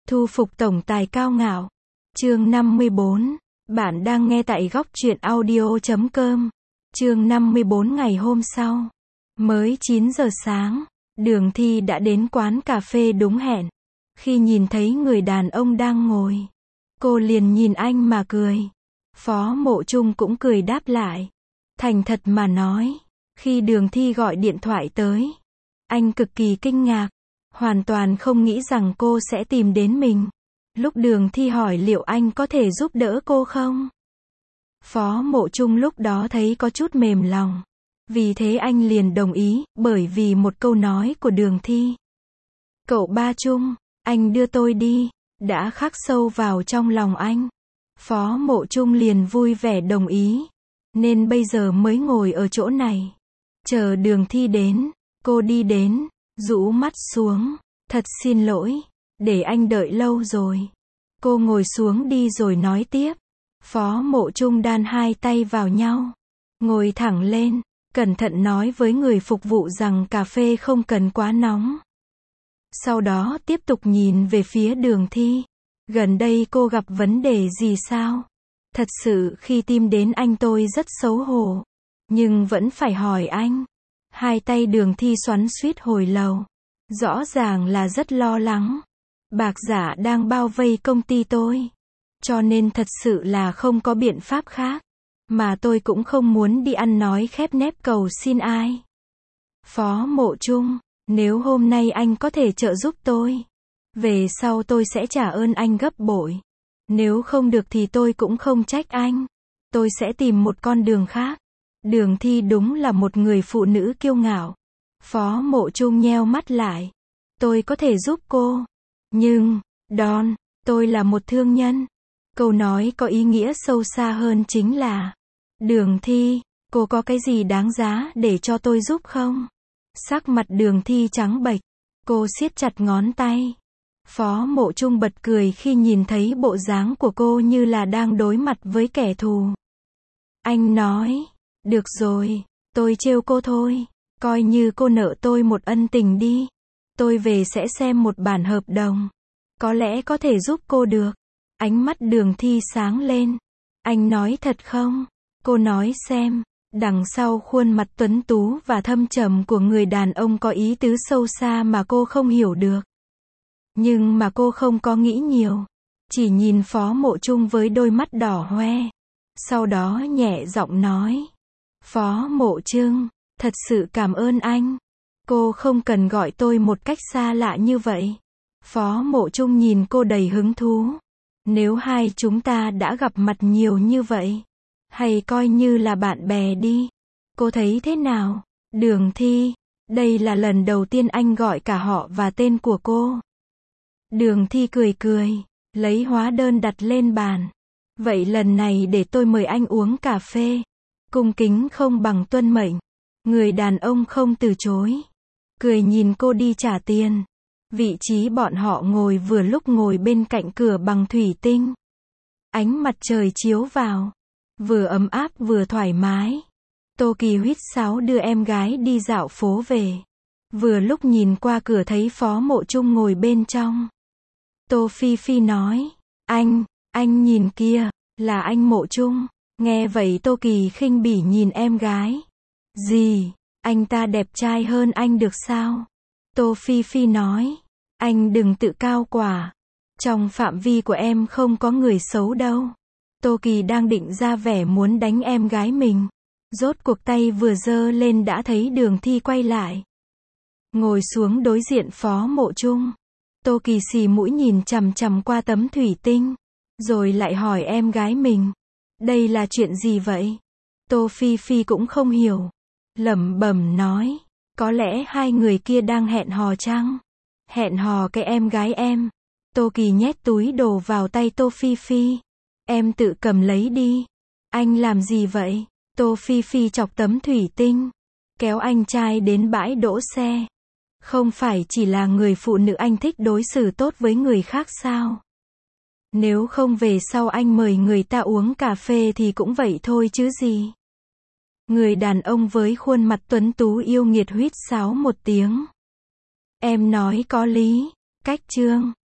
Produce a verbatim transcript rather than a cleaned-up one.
Thu phục tổng tài cao ngạo. Chương năm mươi bốn. Bạn đang nghe tại góc truyện audio chấm com. Chương năm mươi bốn ngày hôm sau. Mới chín giờ sáng, Đường Thi đã đến quán cà phê đúng hẹn. Khi nhìn thấy người đàn ông đang ngồi, cô liền nhìn anh mà cười. Phó Mộ Trung cũng cười đáp lại. Thành thật mà nói, khi Đường Thi gọi điện thoại tới, anh cực kỳ kinh ngạc, hoàn toàn không nghĩ rằng cô sẽ tìm đến mình. Lúc Đường Thi hỏi liệu anh có thể giúp đỡ cô không, Phó Mộ Trung lúc đó thấy có chút mềm lòng. Vì thế anh liền đồng ý, bởi vì một câu nói của Đường Thi. Cậu ba Trung, anh đưa tôi đi, đã khắc sâu vào trong lòng anh. Phó Mộ Trung liền vui vẻ đồng ý, nên bây giờ mới ngồi ở chỗ này, chờ Đường Thi đến. Cô đi đến, rũ mắt xuống, thật xin lỗi, để anh đợi lâu rồi. Cô ngồi xuống đi rồi nói tiếp. Phó Mộ Trung đan hai tay vào nhau, ngồi thẳng lên, cẩn thận nói với người phục vụ rằng cà phê không cần quá nóng. Sau đó tiếp tục nhìn về phía Đường Thi. Gần đây cô gặp vấn đề gì sao? Thật sự khi tìm đến anh tôi rất xấu hổ, nhưng vẫn phải hỏi anh. Hai tay Đường Thi xoắn xuýt hồi lâu, rõ ràng là rất lo lắng. Bạc giả đang bao vây công ty tôi, cho nên thật sự là không có biện pháp khác. Mà tôi cũng không muốn đi ăn nói khép nép cầu xin ai. Phó Mộ Trung, nếu hôm nay anh có thể trợ giúp tôi, về sau tôi sẽ trả ơn anh gấp bội. Nếu không được thì tôi cũng không trách anh. Tôi sẽ tìm một con đường khác. Đường Thi đúng là một người phụ nữ kiêu ngạo. Phó Mộ Trung nheo mắt lại. Tôi có thể giúp cô. Nhưng, Don, tôi là một thương nhân. Câu nói có ý nghĩa sâu xa hơn chính là, Đường Thi, cô có cái gì đáng giá để cho tôi giúp không? Sắc mặt Đường Thi trắng bệch, cô siết chặt ngón tay. Phó Mộ Trung bật cười khi nhìn thấy bộ dáng của cô như là đang đối mặt với kẻ thù. Anh nói, được rồi, tôi trêu cô thôi, coi như cô nợ tôi một ân tình đi. Tôi về sẽ xem một bản hợp đồng, có lẽ có thể giúp cô được. Ánh mắt Đường Thi sáng lên. Anh nói thật không? Cô nói xem. Đằng sau khuôn mặt tuấn tú và thâm trầm của người đàn ông có ý tứ sâu xa mà cô không hiểu được. Nhưng mà cô không có nghĩ nhiều, chỉ nhìn Phó Mộ Trung với đôi mắt đỏ hoe. Sau đó nhẹ giọng nói, Phó Mộ Trung, thật sự cảm ơn anh. Cô không cần gọi tôi một cách xa lạ như vậy. Phó Mộ Trung nhìn cô đầy hứng thú. Nếu hai chúng ta đã gặp mặt nhiều như vậy, hay coi như là bạn bè đi. Cô thấy thế nào? Đường Thi, đây là lần đầu tiên anh gọi cả họ và tên của cô. Đường Thi cười cười, lấy hóa đơn đặt lên bàn. Vậy lần này để tôi mời anh uống cà phê. Cung kính không bằng tuân mệnh. Người đàn ông không từ chối, cười nhìn cô đi trả tiền. Vị trí bọn họ ngồi vừa lúc ngồi bên cạnh cửa bằng thủy tinh. Ánh mặt trời chiếu vào, vừa ấm áp vừa thoải mái. Tô Kỳ huýt sáo đưa em gái đi dạo phố về. Vừa lúc nhìn qua cửa thấy Phó Mộ Trung ngồi bên trong. Tô Phi Phi nói, anh, anh nhìn kia, là anh Mộ Trung. Nghe vậy Tô Kỳ khinh bỉ nhìn em gái. Gì, anh ta đẹp trai hơn anh được sao? Tô Phi Phi nói, anh đừng tự cao quả. Trong phạm vi của em không có người xấu đâu. Tô Kỳ đang định ra vẻ muốn đánh em gái mình. Rốt cuộc tay vừa giơ lên đã thấy Đường Thi quay lại, ngồi xuống đối diện Phó Mộ Trung. Tô Kỳ xì mũi nhìn chằm chằm qua tấm thủy tinh, rồi lại hỏi em gái mình, đây là chuyện gì vậy? Tô Phi Phi cũng không hiểu, lẩm bẩm nói, có lẽ hai người kia đang hẹn hò chăng? Hẹn hò cái em gái em. Tô Kỳ nhét túi đồ vào tay Tô Phi Phi. Em tự cầm lấy đi. Anh làm gì vậy? Tô Phi Phi chọc tấm thủy tinh, kéo anh trai đến bãi đỗ xe. Không phải chỉ là người phụ nữ anh thích đối xử tốt với người khác sao? Nếu không về sau anh mời người ta uống cà phê thì cũng vậy thôi chứ gì. Người đàn ông với khuôn mặt tuấn tú yêu nghiệt huýt sáo một tiếng. Em nói có lý. Cách chương